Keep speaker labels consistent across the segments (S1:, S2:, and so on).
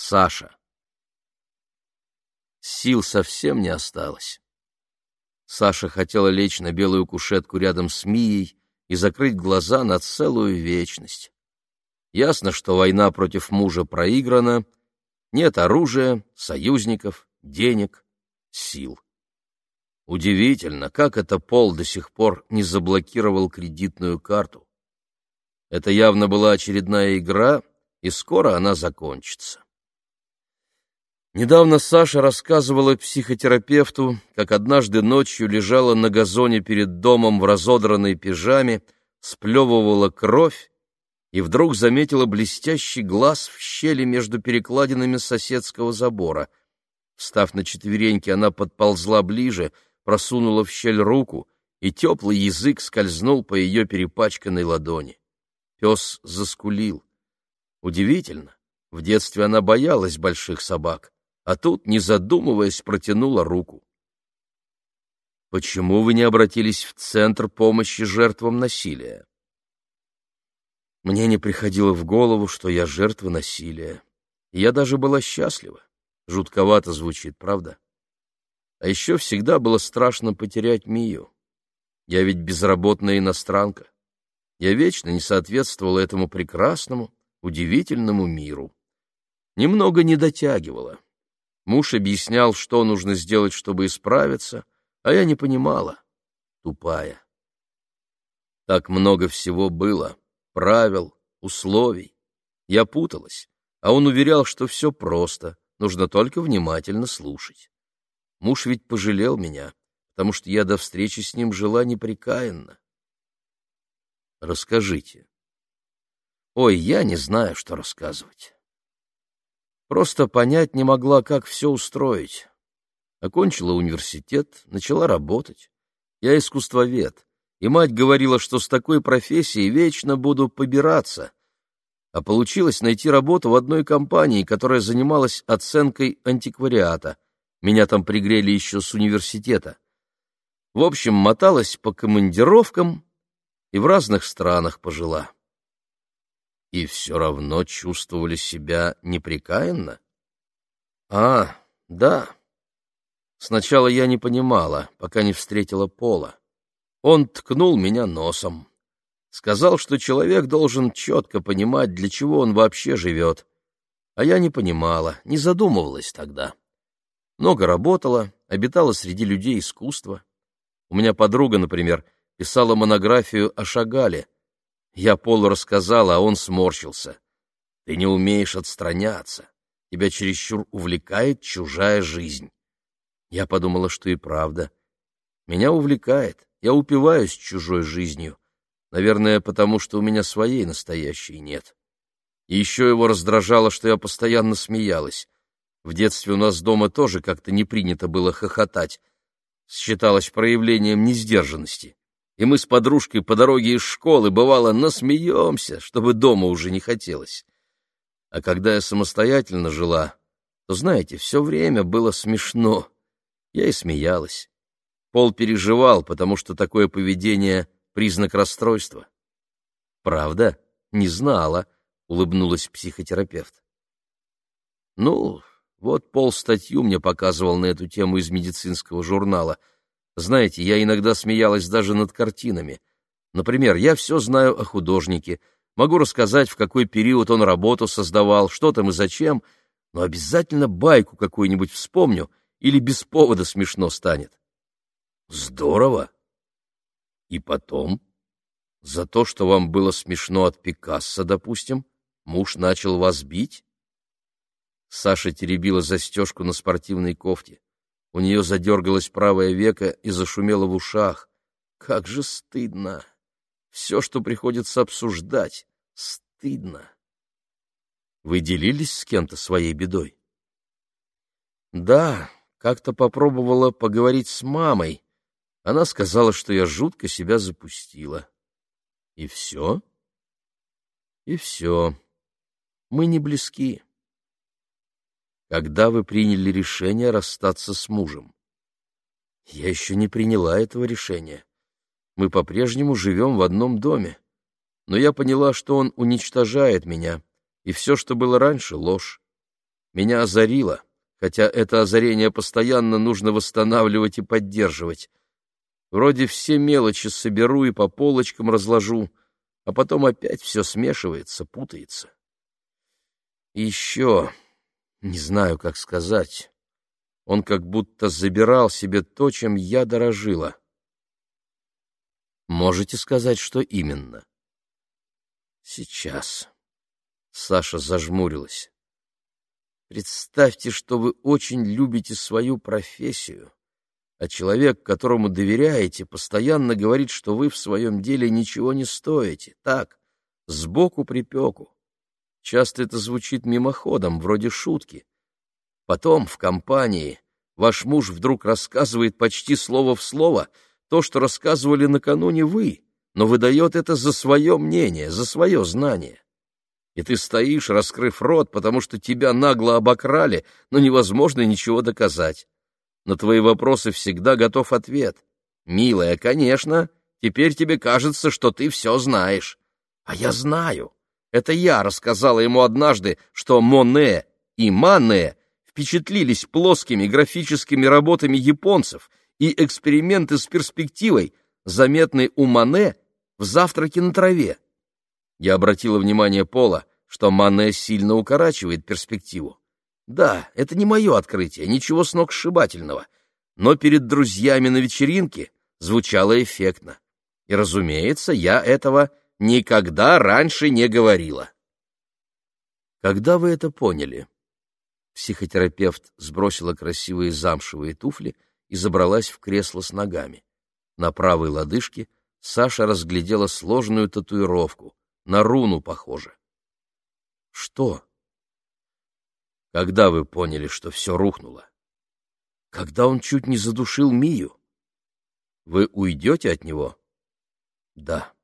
S1: Саша. Сил совсем не осталось. Саша хотела лечь на белую кушетку рядом с Мией и закрыть глаза на целую вечность. Ясно, что война против мужа проиграна, нет оружия, союзников, денег, сил. Удивительно, как это Пол до сих пор не заблокировал кредитную карту. Это явно была очередная игра, и скоро она закончится. Недавно Саша рассказывала психотерапевту, как однажды ночью лежала на газоне перед домом в разодранной пижаме, сплевывала кровь и вдруг заметила блестящий глаз в щели между перекладинами соседского забора. Встав на четвереньки, она подползла ближе, просунула в щель руку, и теплый язык скользнул по ее перепачканной ладони. Пес заскулил. Удивительно, в детстве она боялась больших собак, а тут, не задумываясь, протянула руку. «Почему вы не обратились в Центр помощи жертвам насилия?» Мне не приходило в голову, что я жертва насилия. Я даже была счастлива. Жутковато звучит, правда? А еще всегда было страшно потерять Мию. Я ведь безработная иностранка. Я вечно не соответствовала этому прекрасному, удивительному миру. Немного не дотягивала. Муж объяснял, что нужно сделать, чтобы исправиться, а я не понимала. Тупая. Так много всего было. Правил, условий. Я путалась, а он уверял, что все просто, нужно только внимательно слушать. Муж ведь пожалел меня, потому что я до встречи с ним жила непрекаянно. Расскажите. Ой, я не знаю, что рассказывать. Просто понять не могла, как все устроить. Окончила университет, начала работать. Я искусствовед. И мать говорила, что с такой профессией вечно буду побираться. А получилось найти работу в одной компании, которая занималась оценкой антиквариата. Меня там пригрели еще с университета. В общем, моталась по командировкам и в разных странах пожила. И все равно чувствовали себя непрекаянно? А, да. Сначала я не понимала, пока не встретила Пола. Он ткнул меня носом. Сказал, что человек должен четко понимать, для чего он вообще живет. А я не понимала, не задумывалась тогда. Много работала, обитала среди людей искусства. У меня подруга, например, писала монографию о Шагале. Я Полу рассказала, а он сморщился. Ты не умеешь отстраняться. Тебя чересчур увлекает чужая жизнь. Я подумала, что и правда. Меня увлекает. Я упиваюсь чужой жизнью. Наверное, потому что у меня своей настоящей нет. И еще его раздражало, что я постоянно смеялась. В детстве у нас дома тоже как-то не принято было хохотать. Считалось проявлением несдержанности. И мы с подружкой по дороге из школы, бывало, насмеемся, чтобы дома уже не хотелось. А когда я самостоятельно жила, то, знаете, все время было смешно. Я и смеялась. Пол переживал, потому что такое поведение — признак расстройства. «Правда? Не знала», — улыбнулась психотерапевт. «Ну, вот Пол статью мне показывал на эту тему из медицинского журнала. Знаете, я иногда смеялась даже над картинами. Например, я все знаю о художнике, могу рассказать, в какой период он работу создавал, что там и зачем, но обязательно байку какую-нибудь вспомню или без повода смешно станет». «Здорово! И потом, за то, что вам было смешно от Пикассо, допустим, муж начал вас бить?» Саша теребила застежку на спортивной кофте. У нее задергалось правое веко и зашумело в ушах. Как же стыдно! Все, что приходится обсуждать, стыдно. Вы делились с кем-то своей бедой? Да, как-то попробовала поговорить с мамой. Она сказала, что я жутко себя запустила. И все? И все. Мы не близки. Когда вы приняли решение расстаться с мужем? Я еще не приняла этого решения. Мы по-прежнему живем в одном доме. Но я поняла, что он уничтожает меня, и все, что было раньше, — ложь. Меня озарило, хотя это озарение постоянно нужно восстанавливать и поддерживать. Вроде все мелочи соберу и по полочкам разложу, а потом опять все смешивается, путается. И еще, не знаю, как сказать, он как будто забирал себе то, чем я дорожила. Можете сказать, что именно? Сейчас. Саша зажмурилась. Представьте, что вы очень любите свою профессию, а человек, которому доверяете, постоянно говорит, что вы в своем деле ничего не стоите. Так, сбоку припеку. Часто это звучит мимоходом, вроде шутки. Потом, в компании, ваш муж вдруг рассказывает почти слово в слово то, что рассказывали накануне вы, но выдает это за свое мнение, за свое знание. И ты стоишь, раскрыв рот, потому что тебя нагло обокрали, но невозможно ничего доказать. На твои вопросы всегда готов ответ. «Милая, конечно, теперь тебе кажется, что ты все знаешь». А я знаю. Это я рассказала ему однажды, что Моне и Мане впечатлились плоскими графическими работами японцев, и эксперименты с перспективой заметны у Мане в «Завтраке на траве». Я обратила внимание Пола, что Мане сильно укорачивает перспективу. Да, это не мое открытие, ничего сногсшибательного, но перед друзьями на вечеринке звучало эффектно. И, разумеется, я этого никогда раньше не говорила. Когда вы это поняли? Психотерапевт сбросила красивые замшевые туфли и забралась в кресло с ногами. На правой лодыжке Саша разглядела сложную татуировку, на руну похоже. Что? Когда вы поняли, что все рухнуло? Когда он чуть не задушил Мию? Вы уйдете от него? Да.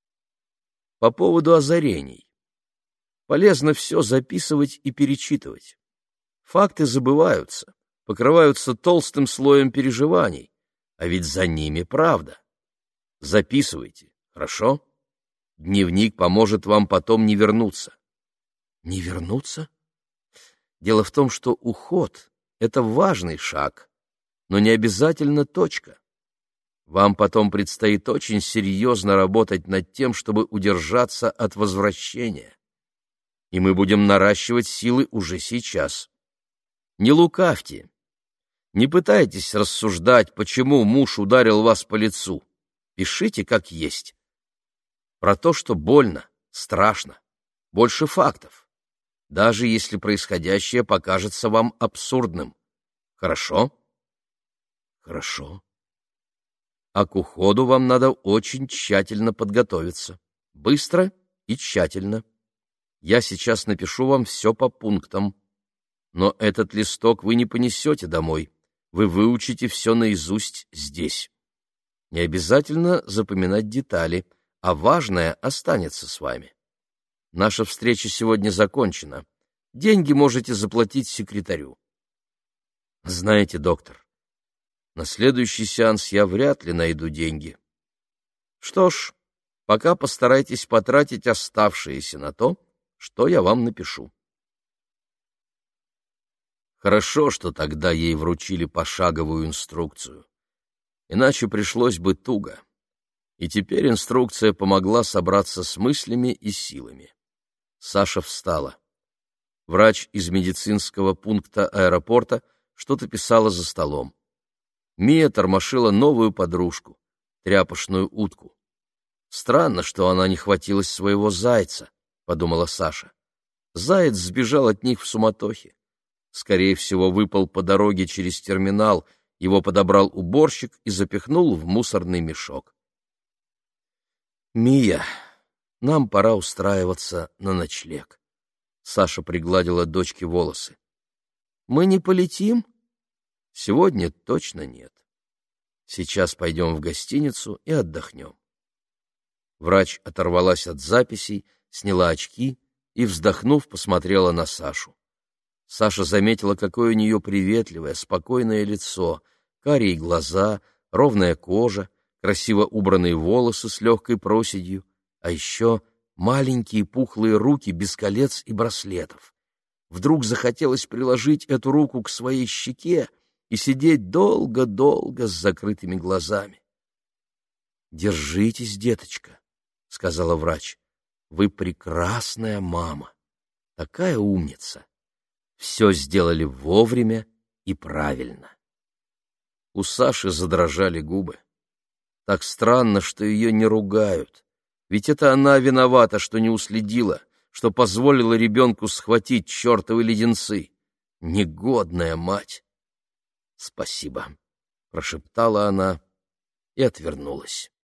S1: По поводу озарений. Полезно все записывать и перечитывать. Факты забываются, покрываются толстым слоем переживаний, а ведь за ними правда. Записывайте, хорошо? Дневник поможет вам потом не вернуться. Не вернуться? Дело в том, что уход — это важный шаг, но не обязательно точка. Вам потом предстоит очень серьезно работать над тем, чтобы удержаться от возвращения. И мы будем наращивать силы уже сейчас. Не лукавьте. Не пытайтесь рассуждать, почему муж ударил вас по лицу. Пишите как есть. Про то, что больно, страшно. Больше фактов. Даже если происходящее покажется вам абсурдным. Хорошо? Хорошо. А к уходу вам надо очень тщательно подготовиться. Быстро и тщательно. Я сейчас напишу вам все по пунктам. Но этот листок вы не понесете домой. Вы выучите все наизусть здесь. Не обязательно запоминать детали, а важное останется с вами. Наша встреча сегодня закончена. Деньги можете заплатить секретарю. Знаете, доктор, на следующий сеанс я вряд ли найду деньги. Что ж, пока постарайтесь потратить оставшиеся на то, что я вам напишу. Хорошо, что тогда ей вручили пошаговую инструкцию. Иначе пришлось бы туго. И теперь инструкция помогла собраться с мыслями и силами. Саша встала. Врач из медицинского пункта аэропорта что-то писала за столом. Мия тормошила новую подружку, тряпочную утку. «Странно, что она не хватилась своего зайца», — подумала Саша. Заяц сбежал от них в суматохе. Скорее всего, выпал по дороге через терминал, его подобрал уборщик и запихнул в мусорный мешок. «Мия, нам пора устраиваться на ночлег». Саша пригладила дочке волосы. «Мы не полетим?» «Сегодня точно нет. Сейчас пойдем в гостиницу и отдохнем». Врач оторвалась от записей, сняла очки и, вздохнув, посмотрела на Сашу. Саша заметила, какое у нее приветливое, спокойное лицо, карие глаза, ровная кожа, красиво убранные волосы с легкой проседью, а еще маленькие пухлые руки без колец и браслетов. вдруг захотелось приложить эту руку к своей щеке и сидеть долго-долго с закрытыми глазами. «Держитесь, деточка», — сказала врач. «Вы прекрасная мама, такая умница. Все сделали вовремя и правильно». У Саши задрожали губы. Так странно, что ее не ругают. Ведь это она виновата, что не уследила, что позволила ребенку схватить чертовы леденцы. Негодная мать! «Спасибо», — прошептала она и отвернулась.